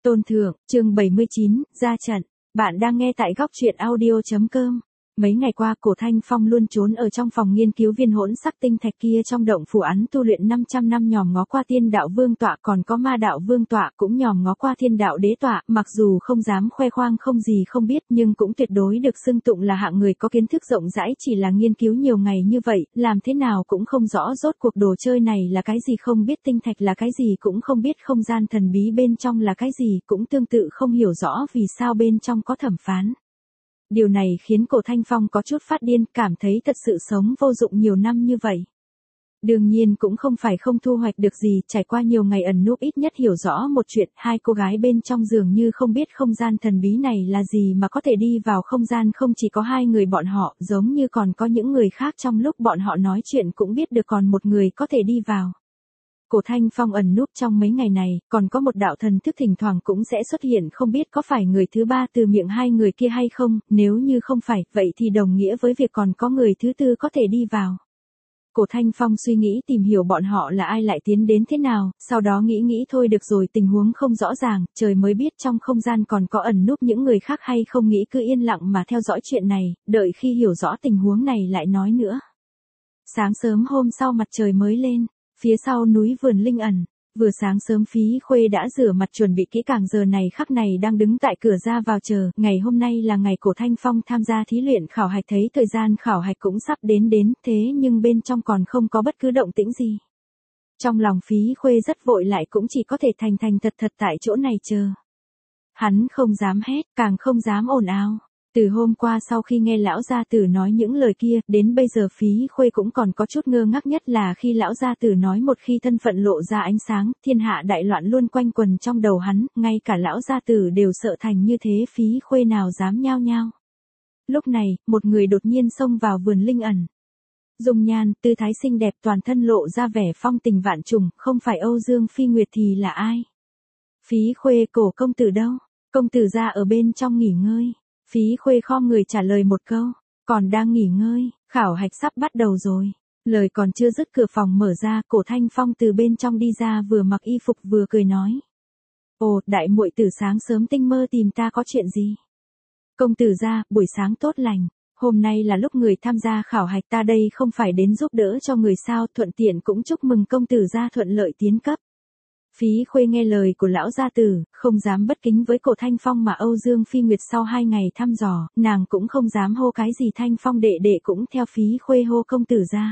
Tôn Thượng, chương 79, ra trận. Bạn đang nghe tại góc truyện audio.com. Mấy ngày qua Cổ Thanh Phong luôn trốn ở trong phòng nghiên cứu viên hỗn sắc tinh thạch kia trong động phủ án tu luyện 500 năm, nhòm ngó qua tiên đạo vương tọa, còn có ma đạo vương tọa, cũng nhòm ngó qua thiên đạo đế tọa. Mặc dù không dám khoe khoang không gì không biết, nhưng cũng tuyệt đối được xưng tụng là hạng người có kiến thức rộng rãi. Chỉ là nghiên cứu nhiều ngày như vậy, làm thế nào cũng không rõ rốt cuộc đồ chơi này là cái gì, không biết tinh thạch là cái gì, cũng không biết không gian thần bí bên trong là cái gì, cũng tương tự không hiểu rõ vì sao bên trong có thẩm phán. Điều này khiến Cổ Thanh Phong có chút phát điên, cảm thấy thật sự sống vô dụng nhiều năm như vậy. Đương nhiên cũng không phải không thu hoạch được gì, trải qua nhiều ngày ẩn núp ít nhất hiểu rõ một chuyện, hai cô gái bên trong dường như không biết không gian thần bí này là gì mà có thể đi vào không gian, không chỉ có hai người bọn họ, giống như còn có những người khác trong lúc bọn họ nói chuyện cũng biết được còn một người có thể đi vào. Cổ Thanh Phong ẩn núp trong mấy ngày này, còn có một đạo thần thức thỉnh thoảng cũng sẽ xuất hiện, không biết có phải người thứ ba từ miệng hai người kia hay không, nếu như không phải, vậy thì đồng nghĩa với việc còn có người thứ tư có thể đi vào. Cổ Thanh Phong suy nghĩ tìm hiểu bọn họ là ai, lại tiến đến thế nào, sau đó nghĩ thôi được rồi, tình huống không rõ ràng, trời mới biết trong không gian còn có ẩn núp những người khác hay không, nghĩ cứ yên lặng mà theo dõi chuyện này, đợi khi hiểu rõ tình huống này lại nói nữa. Sáng sớm hôm sau mặt trời mới lên. Phía sau núi vườn linh ẩn, vừa sáng sớm Phí Khuê đã rửa mặt chuẩn bị kỹ càng, giờ này khắc này đang đứng tại cửa ra vào chờ. Ngày hôm nay là ngày Cổ Thanh Phong tham gia thí luyện khảo hạch, thấy thời gian khảo hạch cũng sắp đến thế nhưng bên trong còn không có bất cứ động tĩnh gì. Trong lòng Phí Khuê rất vội, lại cũng chỉ có thể thành thật tại chỗ này chờ. Hắn không dám hét, càng không dám ồn ào. Từ hôm qua sau khi nghe lão gia tử nói những lời kia, đến bây giờ Phí Khuê cũng còn có chút ngơ ngác, nhất là khi lão gia tử nói một khi thân phận lộ ra ánh sáng, thiên hạ đại loạn luôn quanh quần trong đầu hắn, ngay cả lão gia tử đều sợ thành như thế, Phí Khuê nào dám nhao nhao. Lúc này, một người đột nhiên xông vào vườn linh ẩn. Dung nhan, tư thái xinh đẹp, toàn thân lộ ra vẻ phong tình vạn trùng, không phải Âu Dương Phi Nguyệt thì là ai? Phí Khuê, Cổ công tử đâu? Công tử ra ở bên trong nghỉ ngơi. Phí Khuê khom người trả lời một câu, còn đang nghỉ ngơi, khảo hạch sắp bắt đầu rồi. Lời còn chưa dứt, cửa phòng mở ra, Cổ Thanh Phong từ bên trong đi ra, vừa mặc y phục vừa cười nói. Ồ, đại muội tử sáng sớm tinh mơ tìm ta có chuyện gì? Công tử gia, buổi sáng tốt lành, hôm nay là lúc người tham gia khảo hạch, ta đây không phải đến giúp đỡ cho người sao, thuận tiện cũng chúc mừng công tử gia thuận lợi tiến cấp. Phí Khuê nghe lời của lão gia tử, không dám bất kính với Cổ Thanh Phong, mà Âu Dương Phi Nguyệt sau 2 ngày thăm dò, nàng cũng không dám hô cái gì. Thanh Phong đệ đệ cũng theo Phí Khuê hô công tử ra.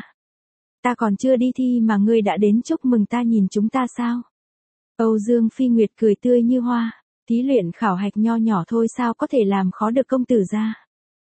Ta còn chưa đi thi mà ngươi đã đến chúc mừng ta, nhìn chúng ta sao? Âu Dương Phi Nguyệt cười tươi như hoa, thí luyện khảo hạch nho nhỏ thôi sao có thể làm khó được công tử ra?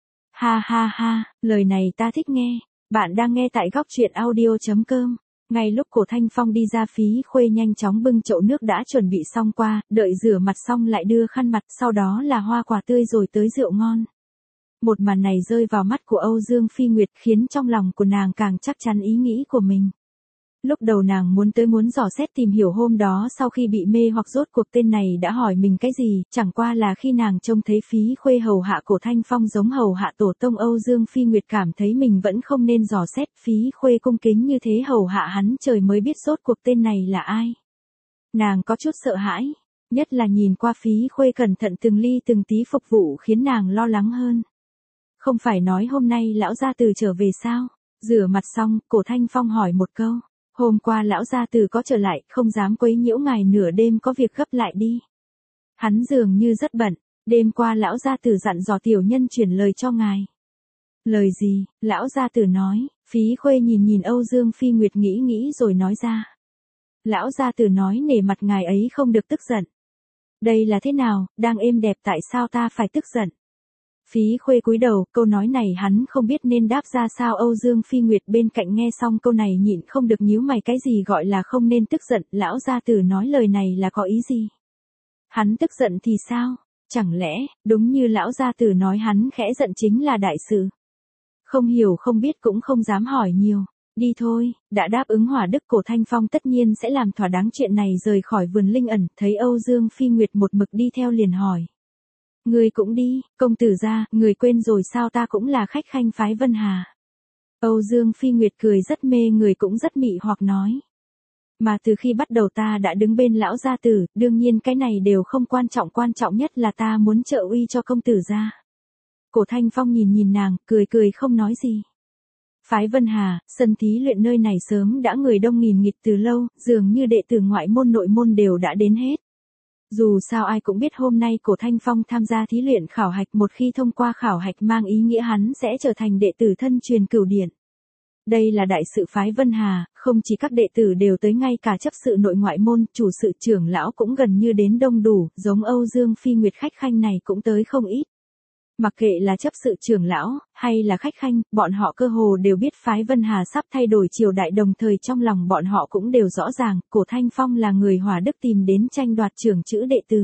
Ha ha ha, lời này ta thích nghe. Bạn đang nghe tại góc truyện audio.com. Ngay lúc Cổ Thanh Phong đi ra, Phí Khuê nhanh chóng bưng chậu nước đã chuẩn bị xong qua, đợi rửa mặt xong lại đưa khăn mặt, sau đó là hoa quả tươi rồi tới rượu ngon. Một màn này rơi vào mắt của Âu Dương Phi Nguyệt, khiến trong lòng của nàng càng chắc chắn ý nghĩ của mình. Lúc đầu nàng muốn dò xét tìm hiểu hôm đó sau khi bị mê hoặc rốt cuộc tên này đã hỏi mình cái gì, chẳng qua là khi nàng trông thấy Phí Khuê hầu hạ Cổ Thanh Phong giống hầu hạ tổ tông, Âu Dương Phi Nguyệt cảm thấy mình vẫn không nên dò xét. Phí Khuê cung kính như thế hầu hạ hắn, trời mới biết rốt cuộc tên này là ai. Nàng có chút sợ hãi, nhất là nhìn qua Phí Khuê cẩn thận từng ly từng tí phục vụ khiến nàng lo lắng hơn. Không phải nói hôm nay lão gia tử trở về sao? Rửa mặt xong, Cổ Thanh Phong hỏi một câu. Hôm qua lão gia tử có trở lại, không dám quấy nhiễu ngài, nửa đêm có việc gấp lại đi. Hắn dường như rất bận, đêm qua lão gia tử dặn dò tiểu nhân chuyển lời cho ngài. Lời gì? Lão gia tử nói. Phí Khuê nhìn Âu Dương Phi Nguyệt nghĩ rồi nói ra. Lão gia tử nói nể mặt ngài ấy không được tức giận. Đây là thế nào, đang êm đẹp tại sao ta phải tức giận? Phí Khuê cúi đầu, câu nói này hắn không biết nên đáp ra sao. Âu Dương Phi Nguyệt bên cạnh nghe xong câu này nhịn không được nhíu mày, cái gì gọi là không nên tức giận, lão gia tử nói lời này là có ý gì? Hắn tức giận thì sao? Chẳng lẽ, đúng như lão gia tử nói hắn khẽ giận chính là đại sự? Không hiểu không biết cũng không dám hỏi nhiều. Đi thôi, đã đáp ứng hỏa đức, Cổ Thanh Phong tất nhiên sẽ làm thỏa đáng chuyện này, rời khỏi vườn linh ẩn, thấy Âu Dương Phi Nguyệt một mực đi theo liền hỏi. Người cũng đi, công tử gia, người quên rồi sao, ta cũng là khách khanh phái Vân Hà. Âu Dương Phi Nguyệt cười rất mê người, cũng rất mị hoặc nói. Mà từ khi bắt đầu ta đã đứng bên lão gia tử, đương nhiên cái này đều không quan trọng nhất là ta muốn trợ uy cho công tử gia. Cổ Thanh Phong nhìn nhìn nàng, cười cười không nói gì. Phái Vân Hà, sân thí luyện nơi này sớm đã người đông nghìn nghịt từ lâu, dường như đệ tử ngoại môn nội môn đều đã đến hết. Dù sao ai cũng biết hôm nay Cổ Thanh Phong tham gia thí luyện khảo hạch, một khi thông qua khảo hạch mang ý nghĩa hắn sẽ trở thành đệ tử thân truyền Cửu Điển. Đây là đại sự phái Vân Hà, không chỉ các đệ tử đều tới, ngay cả chấp sự nội ngoại môn, chủ sự trưởng lão cũng gần như đến đông đủ, giống Âu Dương Phi Nguyệt khách khanh này cũng tới không ít. Mặc kệ là chấp sự trưởng lão, hay là khách khanh, bọn họ cơ hồ đều biết phái Vân Hà sắp thay đổi triều đại, đồng thời trong lòng bọn họ cũng đều rõ ràng, Cổ Thanh Phong là người hòa đức tìm đến tranh đoạt trưởng chữ đệ tử.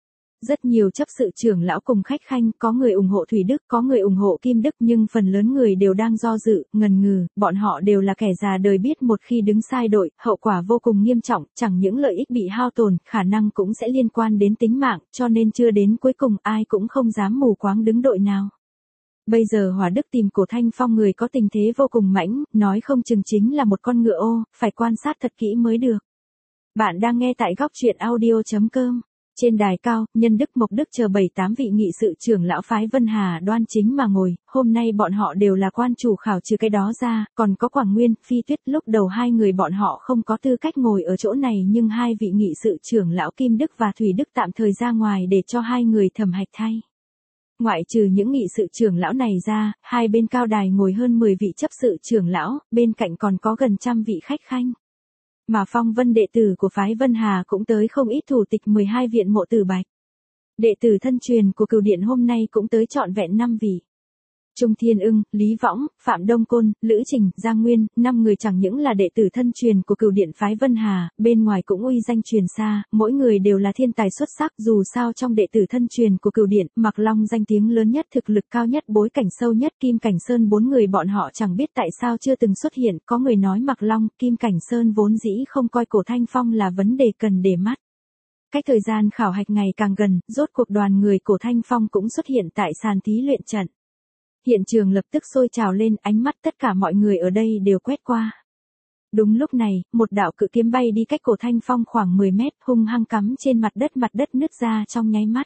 Rất nhiều chấp sự trưởng lão cùng khách khanh, có người ủng hộ Thủy Đức, có người ủng hộ Kim Đức, nhưng phần lớn người đều đang do dự, ngần ngừ, bọn họ đều là kẻ già đời biết một khi đứng sai đội, hậu quả vô cùng nghiêm trọng, chẳng những lợi ích bị hao tổn, khả năng cũng sẽ liên quan đến tính mạng, cho nên chưa đến cuối cùng ai cũng không dám mù quáng đứng đội nào. Bây giờ Hòa Đức tìm Cổ Thanh Phong, người có tình thế vô cùng mãnh, nói không chừng chính là một con ngựa ô, phải quan sát thật kỹ mới được. Bạn đang nghe tại góc truyện audio.com. Trên đài cao, Nhân Đức, Mộc Đức chờ 7-8 vị nghị sự trưởng lão phái Vân Hà đoan chính mà ngồi, hôm nay bọn họ đều là quan chủ khảo, trừ cái đó ra, còn có Quảng Nguyên, Phi Tuyết, lúc đầu hai người bọn họ không có tư cách ngồi ở chỗ này, nhưng hai vị nghị sự trưởng lão Kim Đức và Thủy Đức tạm thời ra ngoài để cho hai người thẩm hạch thay. Ngoại trừ những nghị sự trưởng lão này ra, hai bên cao đài ngồi hơn 10 vị chấp sự trưởng lão, bên cạnh còn có gần 100 vị khách khanh. Mà phong vân đệ tử của phái Vân Hà cũng tới không ít, thủ tịch 12 viện Mộ Tử Bạch. Đệ tử thân truyền của Cửu Điện hôm nay cũng tới trọn vẹn 5 vị. Trung Thiên Ưng, Lý Võng, Phạm Đông Côn, Lữ Trình, Giang Nguyên, 5 người chẳng những là đệ tử thân truyền của Cửu Điện phái Vân Hà, bên ngoài cũng uy danh truyền xa, mỗi người đều là thiên tài xuất sắc, dù sao trong đệ tử thân truyền của Cửu Điện, Mạc Long danh tiếng lớn nhất, thực lực cao nhất, bối cảnh sâu nhất, Kim Cảnh Sơn, 4 người bọn họ chẳng biết tại sao chưa từng xuất hiện, có người nói Mạc Long, Kim Cảnh Sơn vốn dĩ không coi Cổ Thanh Phong là vấn đề cần để mắt. Cách thời gian khảo hạch ngày càng gần, rốt cuộc đoàn người Cổ Thanh Phong cũng xuất hiện tại sàn thí luyện trận. Hiện trường lập tức sôi trào lên, ánh mắt tất cả mọi người ở đây đều quét qua. Đúng lúc này, một đạo cự kiếm bay đi cách Cổ Thanh Phong khoảng 10 mét, hung hăng cắm trên mặt đất nứt ra trong nháy mắt.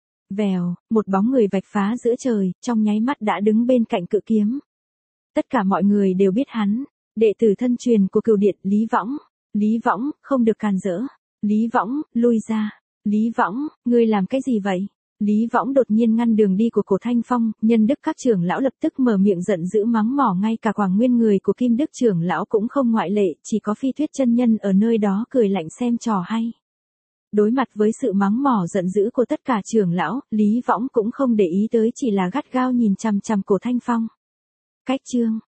Vèo, một bóng người vạch phá giữa trời, trong nháy mắt đã đứng bên cạnh cự kiếm. Tất cả mọi người đều biết hắn, đệ tử thân truyền của Cửu Điện, Lý Võng. Lý Võng, không được càn rỡ. Lý Võng, lui ra. Lý Võng, ngươi làm cái gì vậy? Lý Võng đột nhiên ngăn đường đi của Cổ Thanh Phong, Nhân Đức các trưởng lão lập tức mở miệng giận dữ mắng mỏ, ngay cả Quảng Nguyên người của Kim Đức trưởng lão cũng không ngoại lệ, chỉ có Phi Tuyết chân nhân ở nơi đó cười lạnh xem trò hay. Đối mặt với sự mắng mỏ giận dữ của tất cả trưởng lão, Lý Võng cũng không để ý tới, chỉ là gắt gao nhìn chằm chằm Cổ Thanh Phong. Cách chương